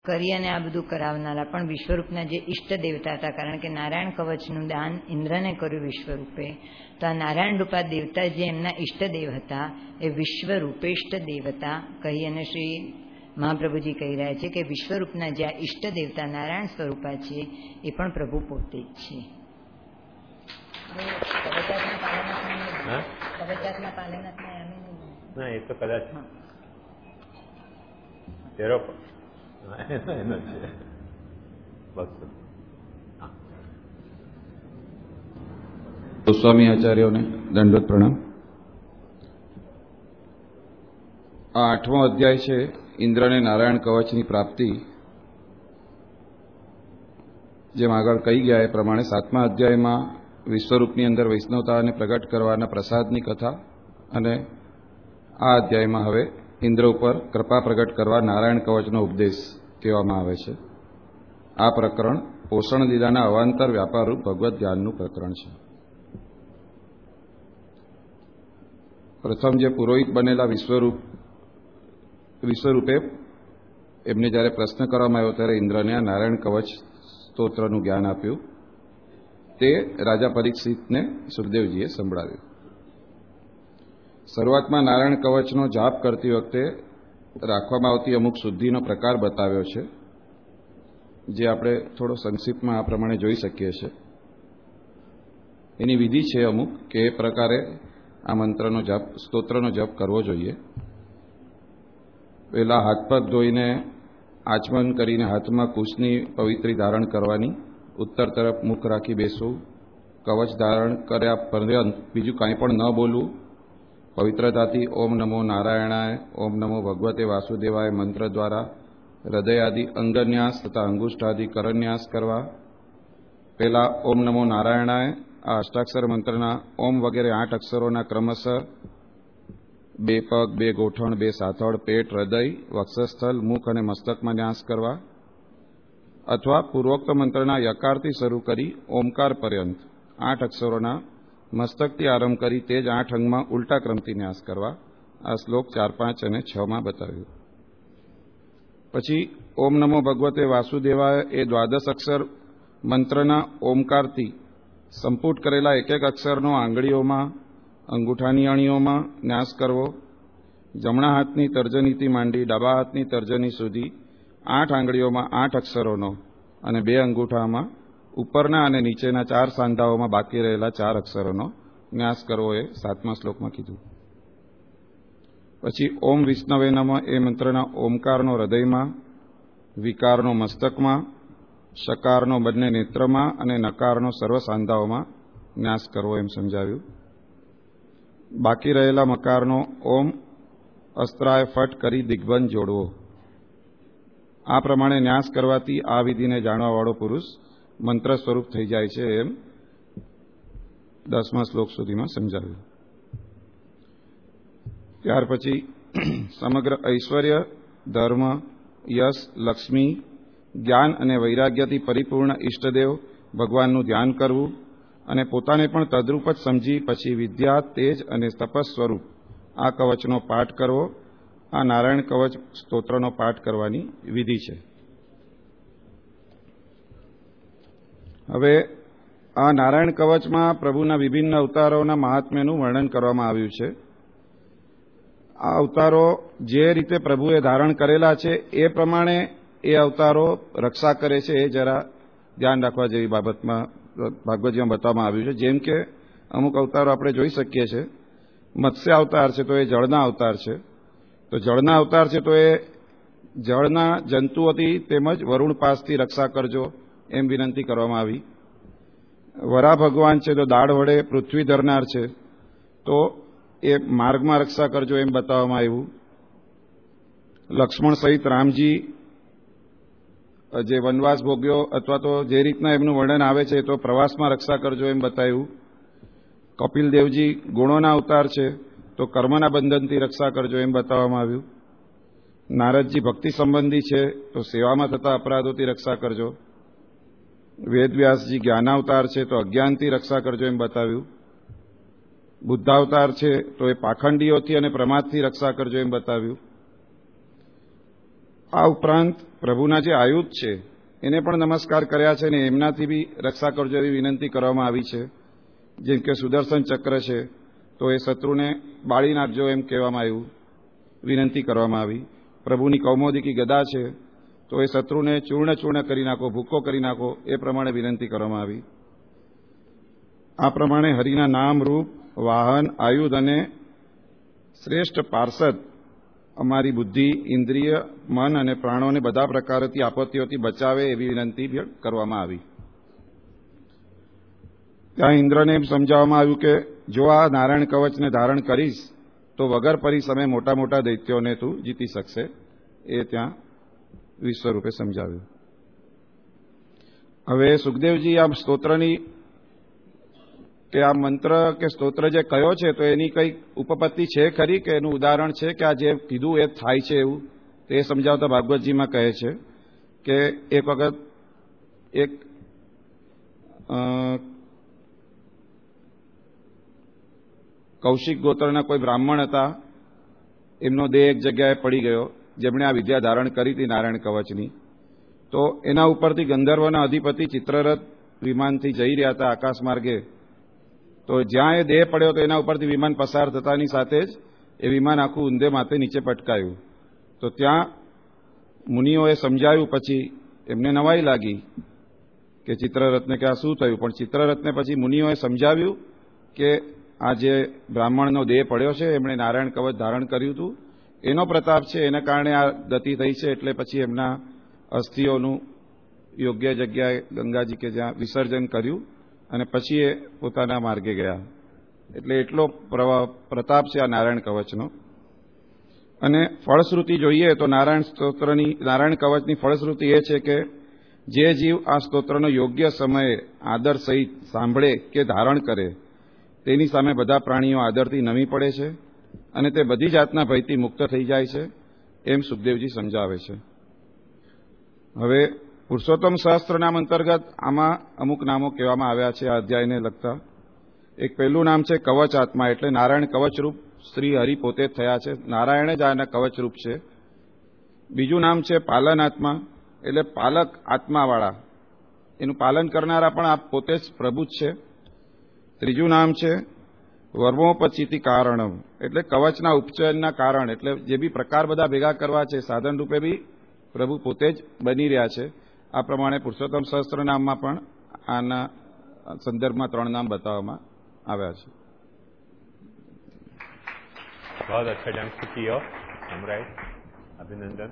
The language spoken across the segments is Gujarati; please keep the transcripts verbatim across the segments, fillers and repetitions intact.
કરી અને આ બધું કરાવનારા પણ વિશ્વરૂપના જે ઈષ્ટ દેવતા હતા, કારણ કે નારાયણ કવચનું દાન ઇન્દ્રને કર્યું વિશ્વરૂપે, તો આ નારાયણ રૂપા દેવતા જે એમના ઈષ્ટદેવ હતા એ વિશ્વરૂપેષ્ટ દેવતા કહી અને શ્રી મહાપ્રભુજી કહી રહ્યા છે કે વિશ્વરૂપના જે આ ઈષ્ટ દેવતા નારાયણ સ્વરૂપા છે એ પણ પ્રભુ પોતે જ છે. ના એ તો કદાચ તેરો એનો છે બસ. ગોસ્વામી આચાર્યોને દંડવત પ્રણામ. આ આઠમો અધ્યાય છે ઇન્દ્રને નારાયણ કવચની પ્રાપ્તિ. જેમ આગળ કહી ગયા એ પ્રમાણે સાતમા અધ્યાયમાં વિશ્વરૂપની અંદર વૈષ્ણવતાને પ્રગટ કરવાના પ્રસાદની કથા, અને આ અધ્યાયમાં હવે ઇન્દ્ર ઉપર કૃપા પ્રગટ કરવા નારાયણ કવચનો ઉપદેશ કહેવામાં આવે છે. આ પ્રકરણ પોષણ લીલાના અવાંતર વ્યાપારરૂપ ભગવદ્ ધ્યાનનું પ્રકરણ છે. પ્રથમ જે પુરોહિત બનેલા વિશ્વરૂપ વિશ્વરૂપે એમને જ્યારે પ્રશ્ન કરવામાં આવ્યો ત્યારે ઇન્દ્રને આ નારાયણ કવચ સ્તોત્રનું જ્ઞાન આપ્યું. તે રાજા પરીક્ષિતને સુખદેવજીએ સંભળાવ્યું. શરૂઆતમાં નારાયણ કવચનો જાપ કરતી વખતે રાખવામાં આવતી અમુક શુદ્ધિનો પ્રકાર બતાવ્યો છે, જે આપણે થોડો સંક્ષિપ્તમાં આ પ્રમાણે જોઈ શકીએ છીએ. એની વિધિ છે અમુક કે એ પ્રકારે આ મંત્રનો જપ સ્તોત્રનો જપ કરવો જોઈએ. પહેલા હાથ પગ ધોઈને આચમન કરીને હાથમાં કુશની પવિત્રી ધારણ કરવાની, ઉત્તર તરફ મુખ રાખી બેસવું, કવચ ધારણ કર્યા પર્યંત બીજું કાંઈ પણ ન બોલવું, પવિત્રતાથી ઓમ નમો નારાયણાય, ઓમ નમો ભગવતે વાસુદેવાય મંત્ર દ્વારા હૃદય આદિ અંગન્યાસ તથા અંગુષ્ઠ આદિ કરન્યાસ કરવા. પહેલા ઓમ નમો નારાયણાય આ અષ્ટાક્ષર મંત્રના ઓમ વગેરે આઠ અક્ષરોના ક્રમશઃ બે પગ, બે ગોઠણ, બે સાથળ, પેટ, હૃદય, વક્ષસ્થળ, મુખ અને મસ્તકમાં ન્યાસ કરવા. અથવા પૂર્વોક્ત મંત્રના યકારથી શરૂ કરી ઓમકાર પર્યંત આઠ અક્ષરોના મસ્તકથી આરંભ કરી તે જ આઠ અંગમાં ઉલટા ક્રમથી ન્યાસ કરવા. આ શ્લોક ચાર, પાંચ અને છ માં બતાવ્યું. પછી ઓમ નમો ભગવતે વાસુદેવાય એ દ્વાદશ અક્ષર મંત્રના ઓમકારથી સંપુટ કરેલા એક એક અક્ષરનો આંગળીઓમાં, અંગૂઠાની અણીઓમાં ન્યાસ કરવો. જમણા હાથની તર્જનીથી માંડી ડાબા હાથની તર્જની સુધી આઠ આંગળીઓમાં આઠ અક્ષરોનો અને બે અંગૂઠામાં ઉપરના અને નીચેના ચાર સાંધાઓમાં બાકી રહેલા ચાર અક્ષરોનો ન્યાસ કરવો, એ સાતમા શ્લોકમાં કીધું. પછી ઓમ વિષ્ણવે નમઃ એ મંત્રના ઓમકારનો હૃદયમાં, વિકારનો મસ્તકમાં, શકારનો બંને નેત્રમાં અને નકારનો સર્વ સાંધાઓમાં ન્યાસ કરવો એમ સમજાવ્યું. બાકી રહેલા મકારનો ઓમ અસ્ત્રાય ફટ કરી દિગ્બંધ જોડવો. આ પ્રમાણે ન્યાસ કરવાથી આ વિધિને જાણવાવાળો પુરુષ મંત્ર સ્વરૂપ થઈ જાય છે એમ દસમા શ્લોક સુધીમાં સમજાવ્યું. ત્યાર પછી સમગ્ર ઐશ્વર્ય, ધર્મ, યશ, લક્ષ્મી, જ્ઞાન અને વૈરાગ્યથી પરિપૂર્ણ ઈષ્ટદેવ ભગવાનનું ધ્યાન કરવું અને પોતાને પણ તદ્રૂપ જ સમજી પછી વિદ્યા, તેજ અને તપસ સ્વરૂપ આ કવચનો પાઠ કરવો. આ નારાયણ કવચ સ્તોત્રનો પાઠ કરવાની વિધિ છે. હવે આ નારાયણ કવચમાં પ્રભુના વિભિન્ન અવતારોના મહાત્મ્યનું વર્ણન કરવામાં આવ્યું છે. આ અવતારો જે રીતે પ્રભુએ ધારણ કરેલા છે એ પ્રમાણે એ અવતારો રક્ષા કરે છે, એ જરા ધ્યાન રાખવા જેવી બાબતમાં ભાગવતજીમાં બતાવવામાં આવ્યું છે. જેમ કે અમુક અવતારો આપણે જોઈ શકીએ છીએ. મત્સ્ય અવતાર છે તો એ જળના અવતાર છે, તો જળના અવતાર છે તો એ જળના જંતુઓથી તેમજ વરુણ પાસથી રક્ષા કરજો એમ વિનંતી કરવામાં આવી. વરા ભગવાન છે તો દાળ વડે પૃથ્વી ધરનાર છે, તો એ માર્ગમાં રક્ષા કરજો એમ બતાવવામાં આવ્યું. લક્ષ્મણ સહિત રામજી જે વનવાસ ભોગ્યો અથવા તો જે રીતના એમનું વર્ણન આવે છે તો પ્રવાસમાં રક્ષા કરજો એમ બતાવ્યું. કપિલદેવજી ગુણોના અવતાર છે તો કર્મના બંધનથી રક્ષા કરજો એમ બતાવવામાં આવ્યું. નારદજી ભક્તિ સંબંધી છે તો સેવામાં થતા અપરાધોથી રક્ષા કરજો. વેદવ્યાસજી જ્ઞાનાવતાર છે તો અજ્ઞાનથી રક્ષા કરજો એમ બતાવ્યું. બુદ્ધાવતાર છે તો એ પાખંડીઓથી અને પ્રમાદથી રક્ષા કરજો એમ બતાવ્યું. આ ઉપરાંત પ્રભુના જે આયુધ છે એને પણ નમસ્કાર કર્યા છે, ને એમનાથી બી રક્ષા કરજો એવી વિનંતી કરવામાં આવી છે. જેમ કે સુદર્શન ચક્ર છે તો એ શત્રુને બાળી નાખજો એમ કહેવામાં આવ્યું, વિનંતી કરવામાં આવી. પ્રભુની કૌમોદિકી ગદા છે તો એ શત્રુને ચૂર્ણ ચૂર્ણ કરી નાખો, ભૂકો કરી નાખો એ પ્રમાણે વિનંતી કરવામાં આવી. આ પ્રમાણે હરિના નામ, રૂપ, વાહન, આયુધ અને શ્રેષ્ઠ પાર્ષદ અમારી બુદ્ધિ, ઇન્દ્રિય, મન અને પ્રાણોને બધા પ્રકારોથી આપત્તિઓથી બચાવે એવી વિનંતી કરવામાં આવી. ત્યાં ઇન્દ્રને એમ સમજાવવામાં આવ્યું કે જો આ નારાયણ કવચને ધારણ કરીશ તો વગર પરિશ્રમે મોટા મોટા દૈત્યોને તું જીતી શકશે. એ ત્યાં વિશ્વરૂપે સમજાવ્યું. હવે સુખદેવજી આ સ્તોત્રની કે આ મંત્ર કે સ્તોત્ર જે કયો છે તો એની કંઈક ઉપપત્તિ છે ખરી, કે એનું ઉદાહરણ છે કે આ જે કીધું એ થાય છે એવું, તે સમજાવતા ભાગવતજીમાં કહે છે કે એક વખત એક કૌશિક ગોત્રના કોઈ બ્રાહ્મણ હતા, એમનો દેહ એક જગ્યાએ પડી ગયો, જેમણે આ વિદ્યા ધારણ કરી હતી નારાયણ કવચની. તો એના ઉપરથી ગંધર્વના અધિપતિ ચિત્રરથ વિમાનથી જઈ રહ્યા હતા આકાશ માર્ગે. તો જ્યાં એ દેહ પડ્યો તો એના ઉપરથી વિમાન પસાર થતાની સાથે જ એ વિમાન આખું ઊંધે માથે નીચે પટકાયું. તો ત્યાં મુનિઓએ સમજાવ્યું, પછી એમને નવાઈ લાગી કે ચિત્રરથને કે આ શું થયું. પણ ચિત્રરથને પછી મુનિઓએ સમજાવ્યું કે આ જે બ્રાહ્મણનો દેહ પડ્યો છે એમણે નારાયણ કવચ ધારણ કર્યું હતું, એનો પ્રતાપ છે, એના કારણે આ ગતિ થઈ છે. એટલે પછી એમના અસ્થિઓનું યોગ્ય જગ્યાએ ગંગાજી કે જ્યાં વિસર્જન કર્યું અને પછી એ પોતાના માર્ગે ગયા. એટલે એટલો પ્રતાપ છે આ નારાયણ કવચનો. અને ફળશ્રુતિ જોઈએ તો નારાયણ સ્તોત્રની નારાયણ કવચની ફળશ્રુતિ એ છે કે જે જીવ આ સ્તોત્રનો યોગ્ય સમયે આદર સહિત સાંભળે કે ધારણ કરે તેની સામે બધા પ્રાણીઓ આદરથી નમી પડે છે અને તે બધી જાતના ભયથી મુક્ત થઈ જાય છે, એમ સુખદેવજી સમજાવે છે. હવે પુરુષોત્તમ સહસ્ત્ર નામ અંતર્ગત આમાં અમુક નામો કહેવામાં આવ્યા છે આ અધ્યાયને લગતા. એક પહેલું નામ છે કવચ આત્મા, એટલે નારાયણ કવચરૂપ શ્રી હરિ પોતે જ થયા છે, નારાયણ જ આના કવચરૂપ છે. બીજું નામ છે પાલન આત્મા, એટલે પાલક આત્માવાળા, એનું પાલન કરનારા પણ આ પોતે જ પ્રભુ જ છે. ત્રીજું નામ છે વર્મોપચિતિ કારણમ, એટલે કવચના ઉપચયનના કારણ, એટલે જે બી પ્રકાર બધા ભેગા કરવા છે સાધન રૂપે બી પ્રભુ પોતે જ બની રહ્યા છે. આ પ્રમાણે પુરુષોત્તમ સહસ્ત્ર નામમાં પણ આના સંદર્ભમાં ત્રણ નામ બતાવવામાં આવ્યા છે. बहुत अच्छा ढंग से किया समराइज, अभिनंदन.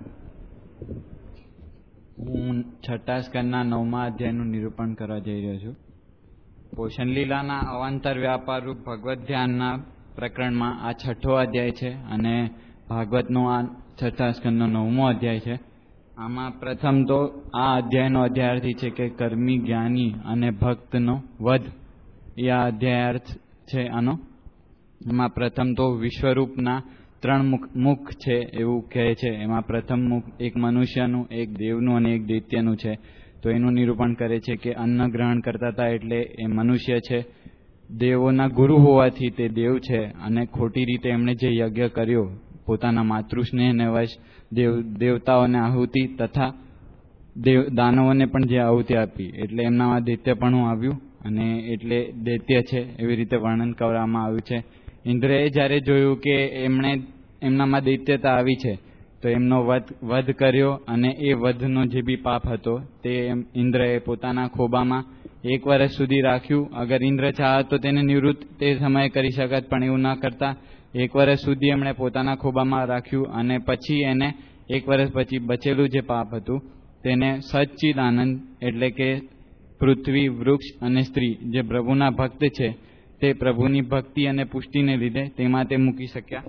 હું છઠ્ઠા સ્કંદના નવમા અધ્યાયનું નિરૂપણ કરવા જઈ રહ્યો છું. પોષણ લીલાના અવાંતર વ્યાપાર રૂપ ભગવત ધ્યાનના પ્રકરણમાં આ છઠ્ઠો અધ્યાય છે અને ભાગવતનો આ છઠ્ઠા સ્કંદનો નવમો અધ્યાય છે. આમાં પ્રથમ તો આ અધ્યાયનો અધ્યાયાર્થી છે કે કર્મી, જ્ઞાની અને ભક્તનો વધ, એ આ અધ્યાયાર્થ છે આનો. એમાં પ્રથમ તો વિશ્વરૂપના ત્રણ મુખ મુખ છે એવું કહે છે. એમાં પ્રથમ મુખ એક મનુષ્યનું, એક દેવનું અને એક દૈત્યનું છે. તો એનું નિરૂપણ કરે છે કે અન્ન ગ્રહણ કરતા હતા એટલે એ મનુષ્ય છે, દેવોના ગુરુ હોવાથી તે દેવ છે, અને ખોટી રીતે એમણે જે યજ્ઞ કર્યો પોતાના માતૃસ્નેહને વશ દેવ દેવતાઓને આહુતિ તથા દેવ દાનવોને પણ જે આહુતિ આપી એટલે એમનામાં દૈત્યપણું આવ્યું અને એટલે દૈત્ય છે એવી રીતે વર્ણન કરવામાં આવ્યું છે. ઇન્દ્રએ જ્યારે જોયું કે એમણે એમનામાં દૈત્યતા આવી છે તો એમનો વધ વધ કર્યો અને એ વધનો જે બી પાપ હતો તે ઇન્દ્રએ પોતાના ખોબામાં એક વર્ષ સુધી રાખ્યું. અગર ઇન્દ્ર ચાહત તો તેને નિવૃત્ત તે સમયે કરી શકત, પણ એવું ન કરતા એક વર્ષ સુધી એમણે પોતાના ખોબામાં રાખ્યું અને પછી એને એક વર્ષ પછી બચેલું જે પાપ હતું તેને સચ્ચિદ આનંદ એટલે કે પૃથ્વી, વૃક્ષ અને સ્ત્રી જે પ્રભુના ભક્ત છે તે પ્રભુની ભક્તિ અને પુષ્ટિને લીધે તેમાં તે મૂકી શક્યા.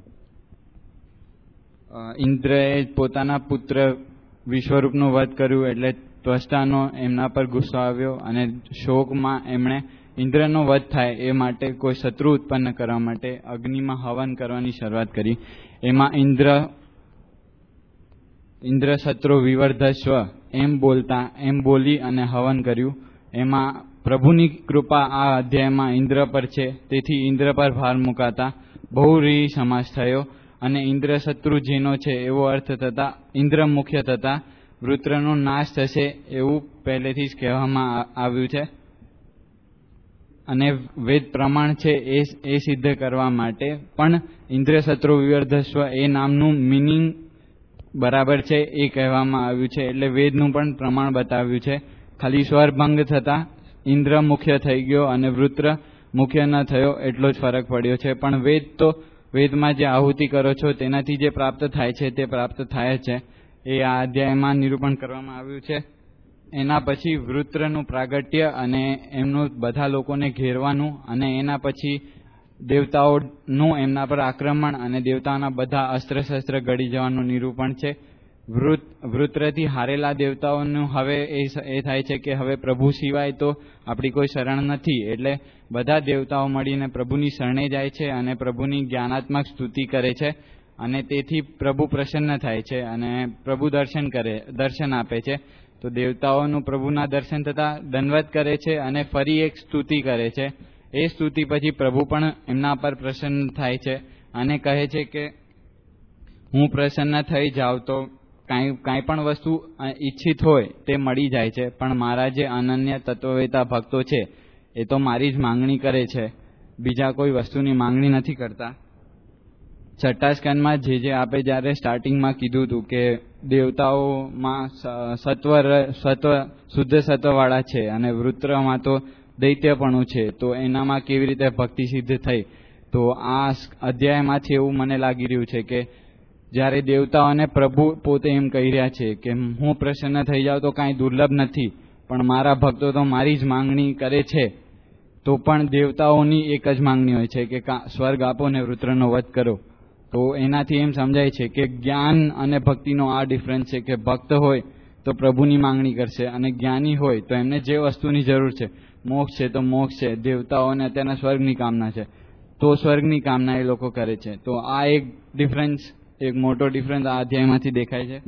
ઇન્દ્રએ પોતાના પુત્ર વિશ્વરૂપનું વધ કર્યું એટલે ત્વષ્ટાનો એમના પર ગુસ્સો આવ્યો અને શોકમાં એમણે ઇન્દ્રનો વધ થાય એ માટે કોઈ શત્રુ ઉત્પન્ન કરવા માટે અગ્નિમાં હવન કરવાની શરૂઆત કરી. એમાં ઇન્દ્ર ઇન્દ્ર શત્રુ વિવર્ધસ્વ એમ બોલતા એમ બોલી અને હવન કર્યું. એમાં પ્રભુની કૃપા આ અધ્યાયમાં ઇન્દ્ર પર છે, તેથી ઇન્દ્ર પર ભાર મુકાતા બહુવ્રીહી સમાસ થયો અને ઇન્દ્ર શત્રુ જેનો છે એવો અર્થ થતા ઇન્દ્ર મુખ્ય થતા વૃત્રનો નાશ થશે એવું પહેલેથી જ કહેવામાં આવ્યું છે. અને વેદ પ્રમાણ છે એ એ સિદ્ધ કરવા માટે પણ ઇન્દ્ર શત્રુ વિવર્ધસ્વ એ નામનું મિનિંગ બરાબર છે એ કહેવામાં આવ્યું છે. એટલે વેદનું પણ પ્રમાણ બતાવ્યું છે. ખાલી સ્વરભંગ થતા ઇન્દ્ર મુખ્ય થઈ ગયો અને વૃત્ર મુખ્ય ન થયો એટલો જ ફરક પડ્યો છે. પણ વેદ તો વેદમાં જે આહુતિ કરો છો તેનાથી જે પ્રાપ્ત થાય છે તે પ્રાપ્ત થાય છે એ આ અધ્યાયમાં નિરૂપણ કરવામાં આવ્યું છે. એના પછી વૃત્રનું પ્રાગટ્ય અને એમનું બધા લોકોને ઘેરવાનું અને એના પછી દેવતાઓનું એમના પર આક્રમણ અને દેવતાઓના બધા અસ્ત્ર શસ્ત્ર ગળી જવાનું નિરૂપણ છે. વૃત વૃત્રથી હારેલા દેવતાઓનું હવે એ થાય છે કે હવે પ્રભુ સિવાય તો આપણી કોઈ શરણ નથી. એટલે બધા દેવતાઓ મળીને પ્રભુની શરણે જાય છે અને પ્રભુની જ્ઞાનાત્મક સ્તુતિ કરે છે અને તેથી પ્રભુ પ્રસન્ન થાય છે અને પ્રભુ દર્શન કરે દર્શન આપે છે. તો દેવતાઓનું પ્રભુના દર્શન થતા દંડવત કરે છે અને ફરી એક સ્તુતિ કરે છે. એ સ્તુતિ પછી પ્રભુ પણ એમના પર પ્રસન્ન થાય છે અને કહે છે કે હું પ્રસન્ન થઈ જાઉં તો કાંઈ કાંઈ પણ વસ્તુ ઈચ્છિત હોય તે મળી જાય છે. પણ મારા જે અનન્ય તત્વવેતા ભક્તો છે એ તો મારી જ માંગણી કરે છે, બીજા કોઈ વસ્તુની માંગણી નથી કરતા. છઠ્ઠા સ્કંદમાં જે જે આપે જ્યારે સ્ટાર્ટિંગમાં કીધું હતું કે દેવતાઓમાં સત્વ સત્વ શુદ્ધ સત્વવાળા છે અને વૃત્રમાં તો દૈત્યપણું છે, તો એનામાં કેવી રીતે ભક્તિ સિદ્ધ થઈ. તો આ અધ્યાયમાંથી એવું મને લાગી રહ્યું છે કે જ્યારે દેવતાઓને પ્રભુ પોતે એમ કહી રહ્યા છે કે હું પ્રસન્ન થઈ જાઉં તો કાંઈ દુર્લભ નથી, પણ મારા ભક્તો તો મારી જ માંગણી કરે છે. તો પણ દેવતાઓની એક જ માંગણી હોય છે કે સ્વર્ગ આપો ને વૃત્રનો વધ કરો. તો એનાથી એમ સમજાય છે કે જ્ઞાન અને ભક્તિનો આ ડિફરન્સ છે કે ભક્ત હોય તો પ્રભુની માંગણી કરશે અને જ્ઞાની હોય તો એમને જે વસ્તુની જરૂર છે, મોક્ષ છે તો મોક્ષ છે, દેવતાઓને અત્યારના સ્વર્ગની કામના છે તો સ્વર્ગની કામના એ લોકો કરે છે. તો આ એક ડિફરન્સ, એક મોટો ડિફરન્સ આ અધ્યાયમાંથી દેખાય છે.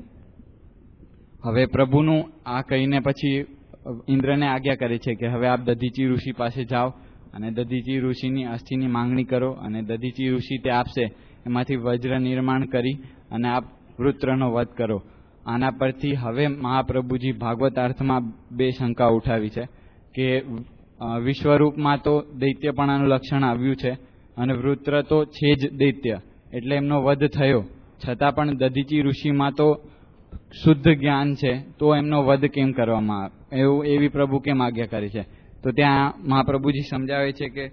હવે પ્રભુનું આ કહીને પછી ઇન્દ્રને આજ્ઞા કરે છે કે હવે આપ દધીચી ઋષિ પાસે જાઓ અને દધીચી ઋષિની અસ્થિની માંગણી કરો અને દધીચી ઋષિ તે આપશે એમાંથી વજ્ર નિર્માણ કરી અને આપ વૃત્રનો વધ કરો. આના પરથી હવે મહાપ્રભુજી ભાગવતાર્થમાં બે શંકા ઉઠાવી છે કે વિશ્વરૂપમાં તો દૈત્યપણાનું લક્ષણ આવ્યું છે અને વૃત્ર તો છે જ દૈત્ય, એટલે એમનો વધ થયો, છતાં પણ દધીચી ઋષિમાં તો શુદ્ધ જ્ઞાન છે તો એમનો વધ કેમ કરવામાં આવે, એવું એવી પ્રભુ કેમ આજ્ઞા કરી છે. તો ત્યાં મહાપ્રભુજી સમજાવે છે કે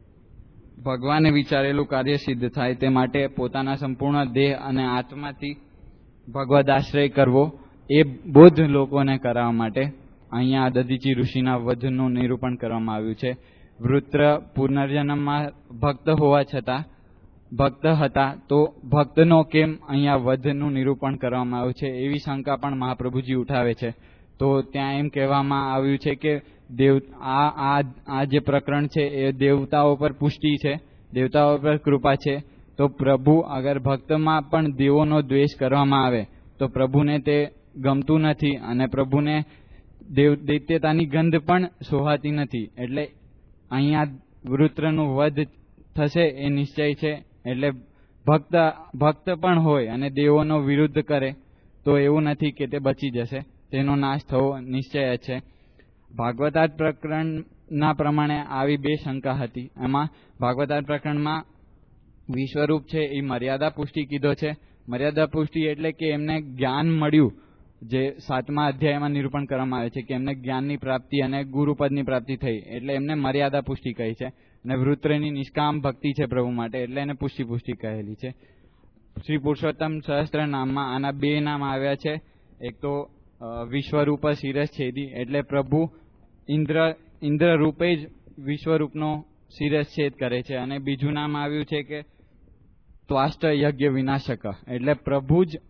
ભગવાને વિચારેલું કાર્ય સિદ્ધ થાય તે માટે પોતાના સંપૂર્ણ દેહ અને આત્માથી ભગવદ આશ્રય કરવો એ બૌદ્ધ લોકોને કરાવવા માટે અહીંયા દધીચી ઋષિના વધનું નિરૂપણ કરવામાં આવ્યું છે. વૃત્ર પુનર્જન્મમાં ભક્ત હોવા છતાં ભક્ત હતા તો ભક્તનો કેમ અહીંયા વધનું નિરૂપણ કરવામાં આવ્યું છે એવી શંકા પણ મહાપ્રભુજી ઉઠાવે છે. તો ત્યાં એમ કહેવામાં આવ્યું છે કે દેવ આ આ આ જે પ્રકરણ છે એ દેવતાઓ પર પુષ્ટિ છે, દેવતાઓ પર કૃપા છે. તો પ્રભુ અગર ભક્તમાં પણ દેવોનો દ્વેષ કરવામાં આવે તો પ્રભુને તે ગમતું નથી અને પ્રભુને દેવ દૈત્યતાની ગંધ પણ સોહાતી નથી. એટલે અહીંયા વૃત્રનું વધ થશે એ નિશ્ચય છે. એટલે ભક્ત ભક્ત પણ હોય અને દેવોનો વિરુદ્ધ કરે તો એવું નથી કે તે બચી જશે, તેનો નાશ થવો નિશ્ચય છે. ભાગવતાર્થ પ્રકરણના પ્રમાણે આવી બે શંકા હતી. એમાં ભાગવતાર્થ પ્રકરણમાં વિશ્વરૂપ છે એ મર્યાદા પુષ્ટિ કીધો છે. મર્યાદા પુષ્ટિ એટલે કે એમને જ્ઞાન મળ્યું, જે સાતમા અધ્યાયમાં નિરૂપણ કરવામાં આવે છે કે એમને જ્ઞાનની પ્રાપ્તિ અને ગુરુપદની પ્રાપ્તિ થઈ, એટલે એમને મર્યાદા પુષ્ટિ કહી છે. અને વૃત્રની નિષ્કામ ભક્તિ છે પ્રભુ માટે, એટલે એને પુષ્ટિ પુષ્ટિ કહેલી છે. શ્રી પુરુષોત્તમ સહસ્ત્ર નામમાં આના બે નામ આવ્યા છે. એક તો વિશ્વરૂપ શિરસ છેદી, એટલે પ્રભુ ઇન્દ્ર ઇન્દ્ર રૂપે જ વિશ્વરૂપનો શિરસ છેદ કરે છે. અને બીજું નામ આવ્યું છે કે ત્વાષ્ટ યજ્ઞ વિનાશક, એટલે પ્રભુ જ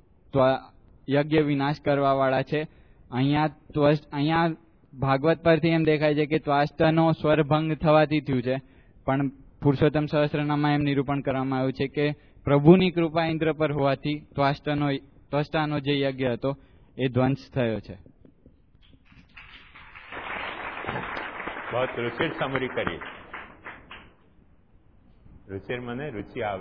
યજ્ઞ વિનાશ કરવા વાળા છે. અહીંયા અહીંયા ભાગવત પરથી એમ દેખાય છે કે ત્વાષ્ટનો સ્વરભંગ થવાથી થયું છે, પણ પુરુષોત્તમ સહસ્ત્રનામમાં એમ નિરૂપણ કરવામાં આવ્યું છે કે પ્રભુની કૃપા ઇન્દ્ર પર હોવાથી ત્વાષ્ટનો ત્વષ્ટાનો જે યજ્ઞ હતો એ ધ્વંસ થયો છે. बहुत रुचिर समरी करी रुचिर મને રુચિ આવે